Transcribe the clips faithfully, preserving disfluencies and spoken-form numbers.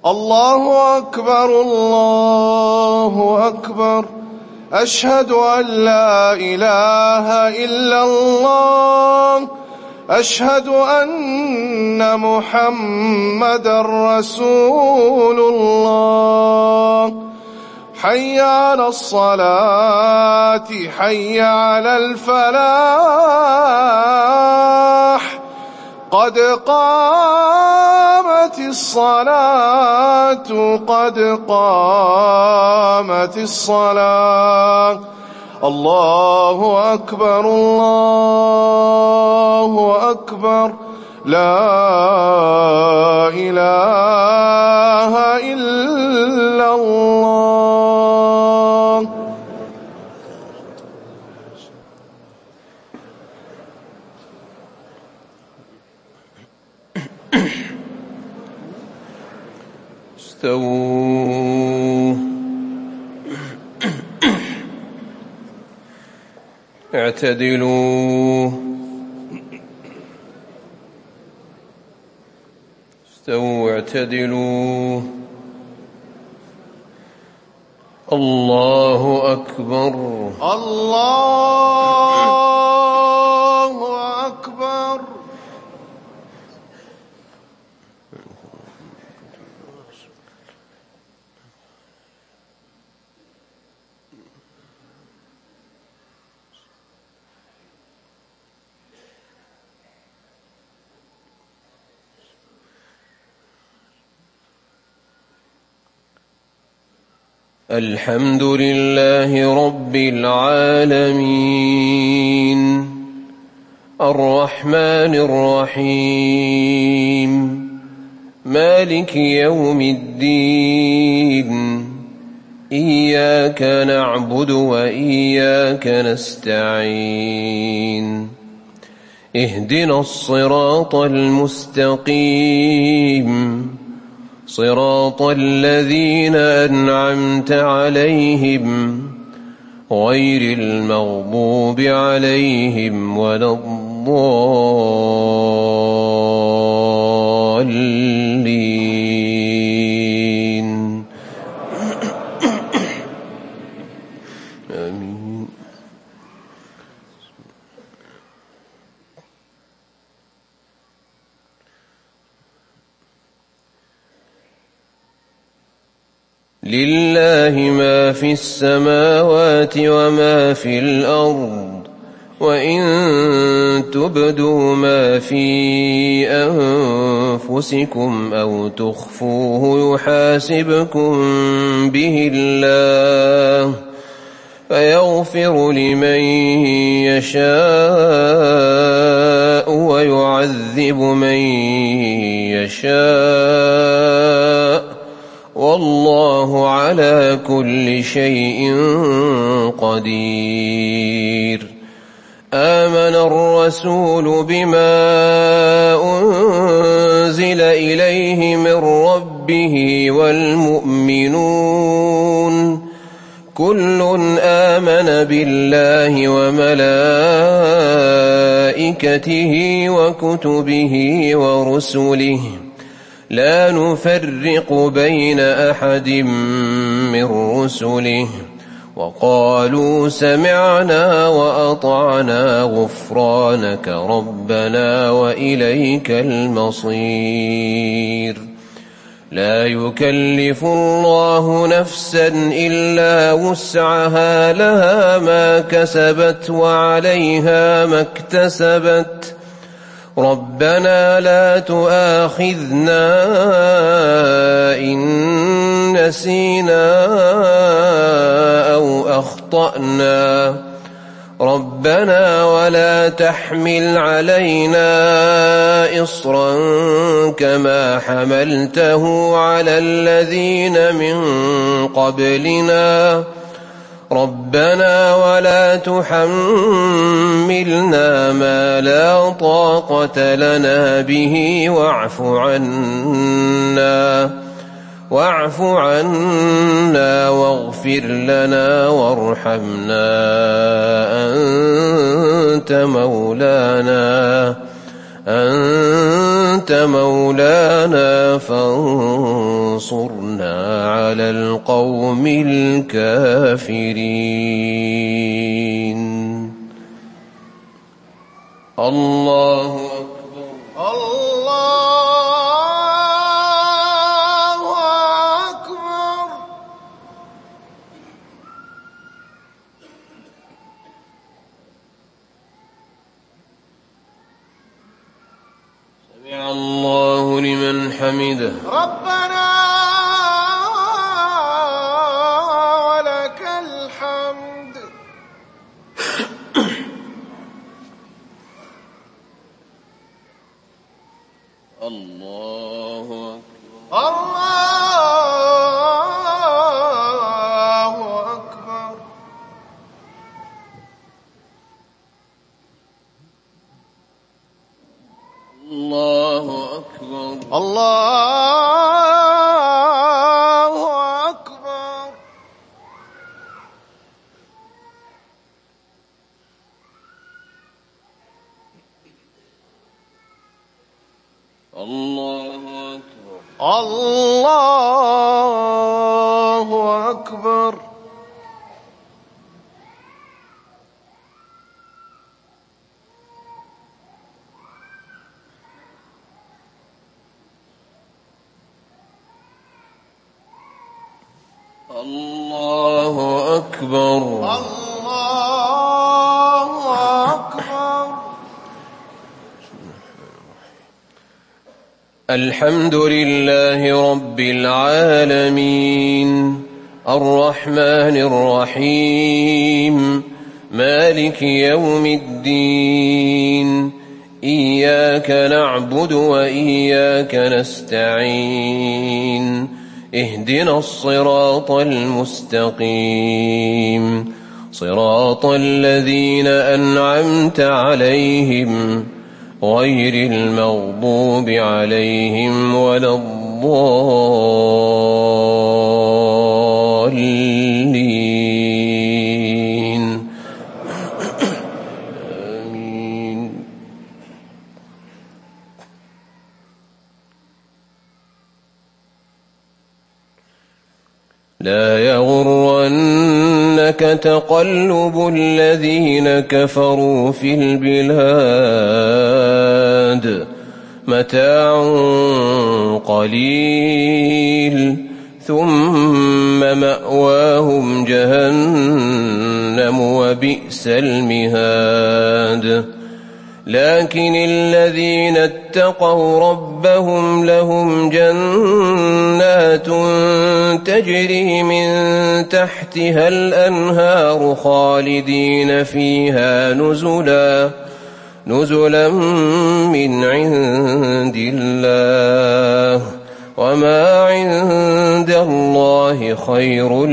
الله أكبر الله أكبر. أشهد أن لا إله إلا الله. أشهد أن محمدًا رسول الله. حي على الصلاة حي على الفلاح. قد قامت الصلاة قد قامت الصلاة. الله أكبر الله أكبر. لا إله إلا الله. استووا اعتدلوا استووا اعتدلوا. الله أكبر الله أكبر. الحمد لله رب العالمين الرحمن الرحيم مالك يوم الدين. إياك نعبد وإياك نستعين. اهدنا الصراط المستقيم صراط الذين أنعمت عليهم غير المغضوب عليهم ولا الضالين. آمين. لله ما في السماوات وما في الأرض وإن تبدوا ما في أنفسكم أو تخفوه يحاسبكم به الله فيغفر لمن يشاء ويعذب من يشاء والله على كل شيء قدير. آمن الرسول بما أنزل إليه من ربه والمؤمنون كل آمن بالله وملائكته وكتبه ورسله لا نفرق بين أحد من رسله وقالوا سمعنا وأطعنا غفرانك ربنا وإليك المصير. لا يكلف الله نفسا إلا وسعها لها ما كسبت وعليها ما اكتسبت ربنا لا تؤاخذنا إن نسينا أو أخطأنا ربنا ولا تحمل علينا إصرا كما حملته على الذين من قبلنا ربنا ولا تحملنا ما لا طاقة لنا به واعف عنا واعف عنا واغفر لنا وارحمنا أنت مولانا أنت أنت مولانا فانصرنا على القوم الكافرين. الله أكبر. الله أكبر. سمع الله لمن حمده. ربنا ولك الحمد. الله أكبر. الله أكبر. الله أكبر. الله أكبر. الله أكبر. الله أكبر. الله أكبر. الله أكبر. الحمد لله رب العالمين الرحمن الرحيم مالك يوم الدين إياك نعبد وإياك نستعين اهدنا الصراط المستقيم صراط الذين أنعمت عليهم غير المغضوب عليهم ولا الضالين آمين. لا يغرنك تقلب الذين كفروا في البلاد متاع قليل ثم مأواهم جهنم وبئس المهاد. لكن الذين اتقوا ربهم لهم جنات تجري من تحتها الأنهار خالدين فيها نزلا نزلا من عند الله وما عند الله خير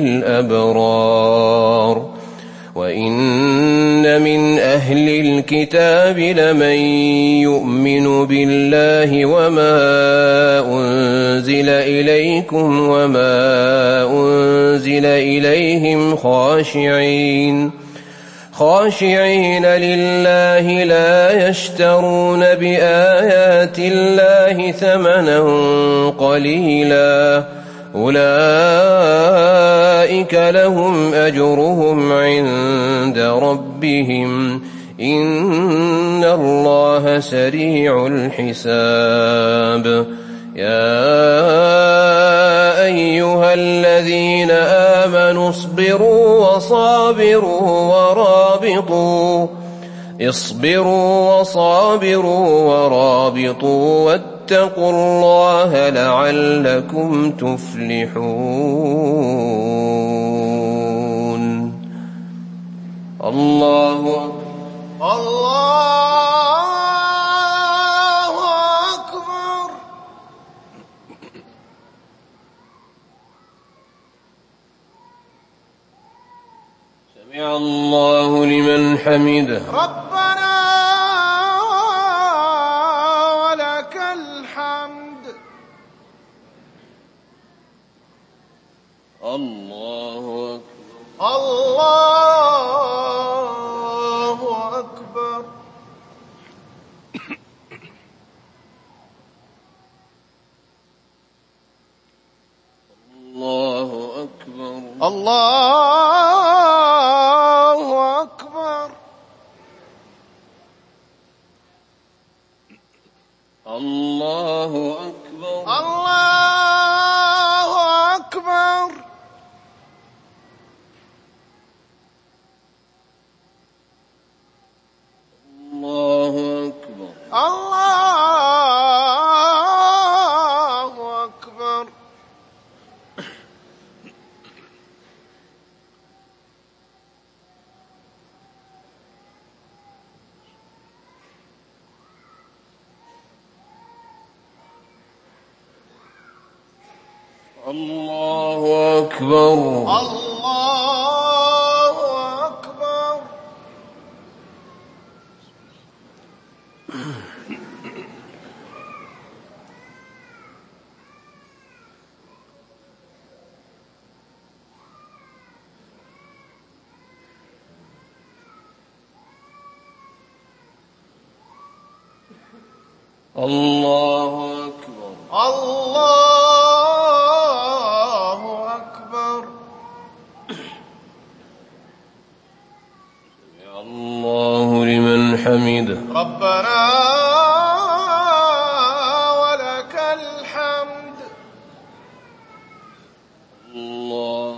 للأبرار. وإن من أهل الكتاب لمن يؤمن بالله وما أنزل إليكم وما أنزل إليهم خاشعين خاشعين لله لا يشترون بآيات الله ثمنا قليلا أولئك لهم أجرهم عند ربهم إن الله سريع الحساب. يا أيها الذين آمنوا اصبروا وصابروا ورابطوا اصبروا وصابروا ورابطوا واتقوا الله لعلكم تفلحون. الله الله أكبر. سمع الله لمن حمده. ربنا ولك الحمد. الله أكبر. الله أكبر. الله أكبر. الله أكبر. الله أكبر. الله أكبر. الله أكبر. الله أكبر. الله أكبر. الله أكبر. الله أكبر. سمع الله لمن حمده. ربنا ولك الحمد. الله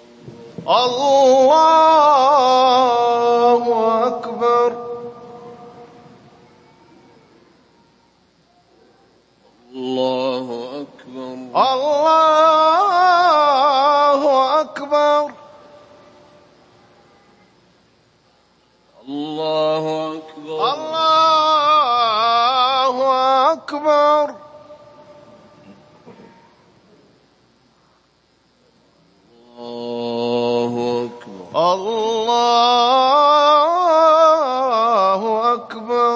الله أكبر. الله أكبر. الله أكبر. الله أكبر. الله أكبر. الله أكبر. الله أكبر.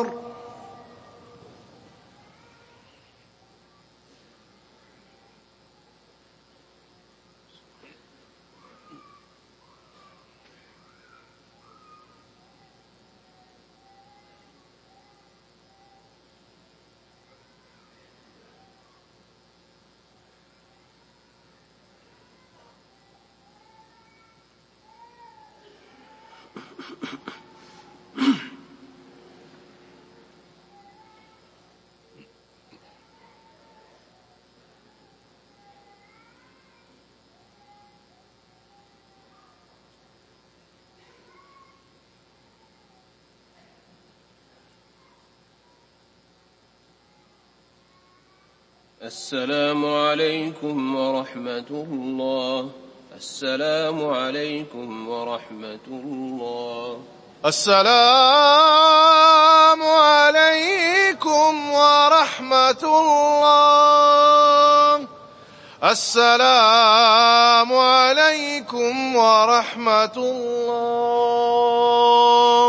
السلام عليكم ورحمة الله. السلام عليكم ورحمة الله. السلام عليكم ورحمة الله. السلام عليكم ورحمة الله.